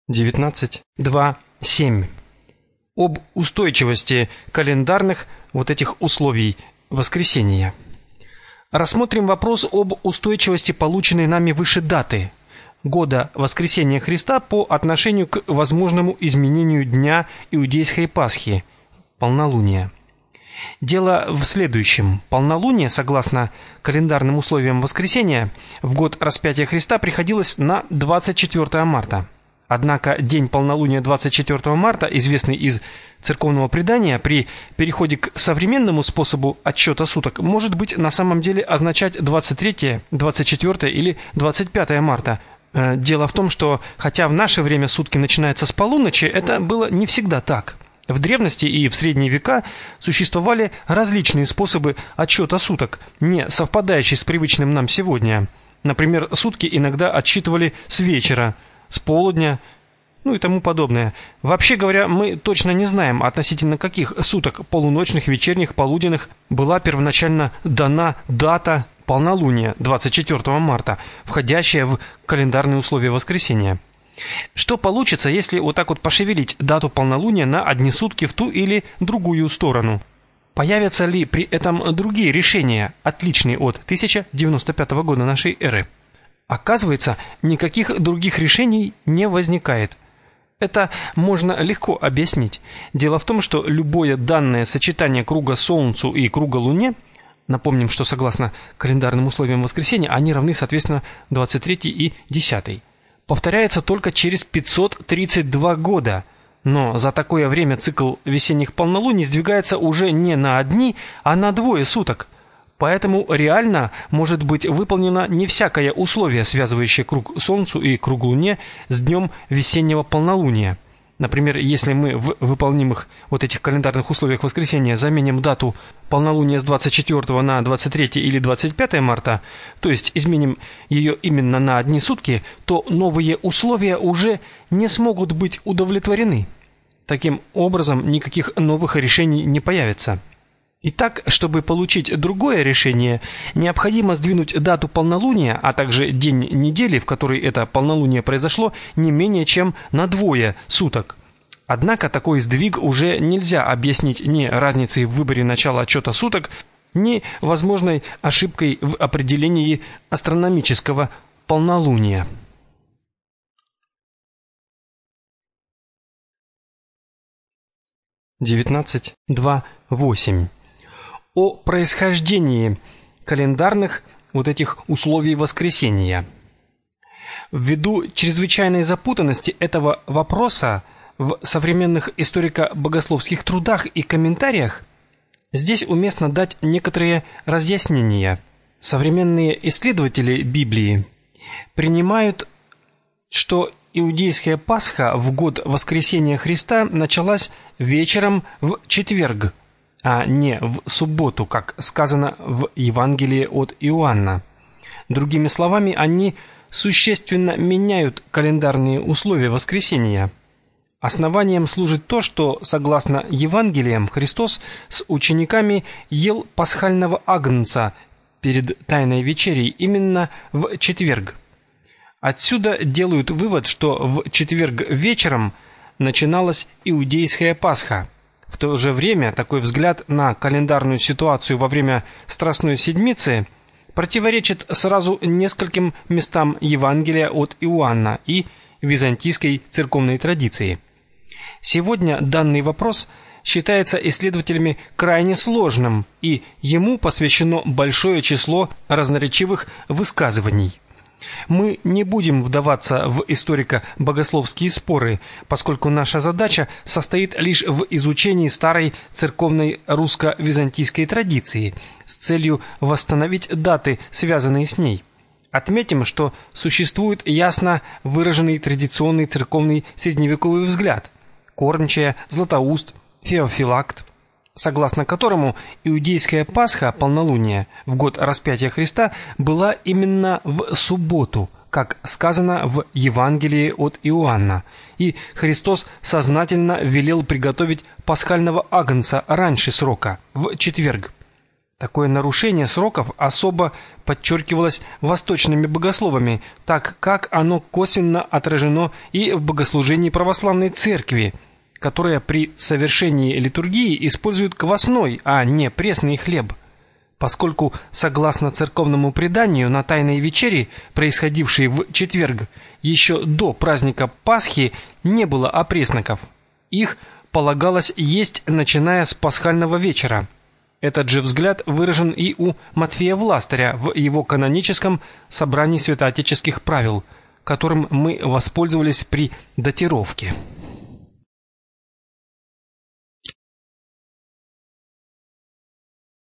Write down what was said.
19.2.7. Об устойчивости календарных этих условий воскресения. Рассмотрим вопрос об устойчивости полученной нами выше даты года воскресения Христа по отношению к возможному изменению дня иудейской Пасхи, полнолуния. Дело в следующем. Полнолуние, согласно календарным условиям воскресения, в год распятия Христа приходилось на 24 марта. Однако день полнолуния 24 марта, известный из церковного предания, при переходе к современному способу отсчета суток, может быть на самом деле означать 23, 24 или 25 марта. Дело в том, что хотя в наше время сутки начинаются с полуночи, это было не всегда так. В древности и в средние века существовали различные способы отсчета суток, не совпадающие с привычным нам сегодня. Например, сутки иногда отсчитывали с вечера, с полудня, и тому подобное. Вообще говоря, мы точно не знаем, относительно каких суток полуночных, вечерних, полуденных была первоначально дана дата полнолуния 24 марта, входящая в календарные условия воскресения. Что получится, если пошевелить дату полнолуния на одни сутки в ту или другую сторону? Появятся ли при этом другие решения, отличные от 1095 года нашей эры? Оказывается, никаких других решений не возникает. Это можно легко объяснить. Дело в том, что любое данное сочетание круга Солнцу и круга Луне, напомним, что согласно календарным условиям воскресения, они равны, соответственно, 23 и 10, повторяется только через 532 года. Но за такое время цикл весенних полнолуний сдвигается уже не на одни, а на двое суток. Поэтому реально может быть выполнено не всякое условие, связывающее круг Солнцу и круг Луне с днем весеннего полнолуния. Например, если мы в выполнимых этих календарных условиях воскресения заменим дату полнолуния с 24 на 23 или 25 марта, то есть изменим ее именно на одни сутки, то новые условия уже не смогут быть удовлетворены. Таким образом, никаких новых решений не появится. Итак, чтобы получить другое решение, необходимо сдвинуть дату полнолуния, а также день недели, в которой это полнолуние произошло, не менее чем на двое суток. Однако такой сдвиг уже нельзя объяснить ни разницей в выборе начала отсчета суток, ни возможной ошибкой в определении астрономического полнолуния. (19.2.8) О происхождении календарных этих условий воскресения. Ввиду чрезвычайной запутанности этого вопроса в современных историко-богословских трудах и комментариях, здесь уместно дать некоторые разъяснения. Современные исследователи Библии принимают, что иудейская Пасха в год воскресения Христа началась вечером в четверг, а не в субботу, как сказано в Евангелии от Иоанна. Другими словами, они существенно меняют календарные условия воскресения. Основанием служит то, что, согласно Евангелиям, Христос с учениками ел пасхального агнца перед Тайной вечерей именно в четверг. Отсюда делают вывод, что в четверг вечером начиналась иудейская Пасха. В то же время такой взгляд на календарную ситуацию во время Страстной Седмицы противоречит сразу нескольким местам Евангелия от Иоанна и византийской церковной традиции. Сегодня данный вопрос считается исследователями крайне сложным, и ему посвящено большое число разноречивых высказываний. Мы не будем вдаваться в историко-богословские споры, поскольку наша задача состоит лишь в изучении старой церковной русско-византийской традиции с целью восстановить даты, связанные с ней. Отметим, что существует ясно выраженный традиционный церковный средневековый взгляд – Кормчая, Златоуст, Феофилакт, согласно которому иудейская Пасха, полнолуние, в год распятия Христа была именно в субботу, как сказано в Евангелии от Иоанна, и Христос сознательно велел приготовить пасхального агнца раньше срока, в четверг. Такое нарушение сроков особо подчеркивалось восточными богословами, так как оно косвенно отражено и в богослужении православной церкви, которая при совершении литургии использует квасной, а не пресный хлеб. Поскольку, согласно церковному преданию, на Тайной вечере, происходившей в четверг, еще до праздника Пасхи не было опресноков. Их полагалось есть, начиная с пасхального вечера. Этот же взгляд выражен и у Матфея Властаря в его каноническом собрании святоотеческих правил, которым мы воспользовались при датировке.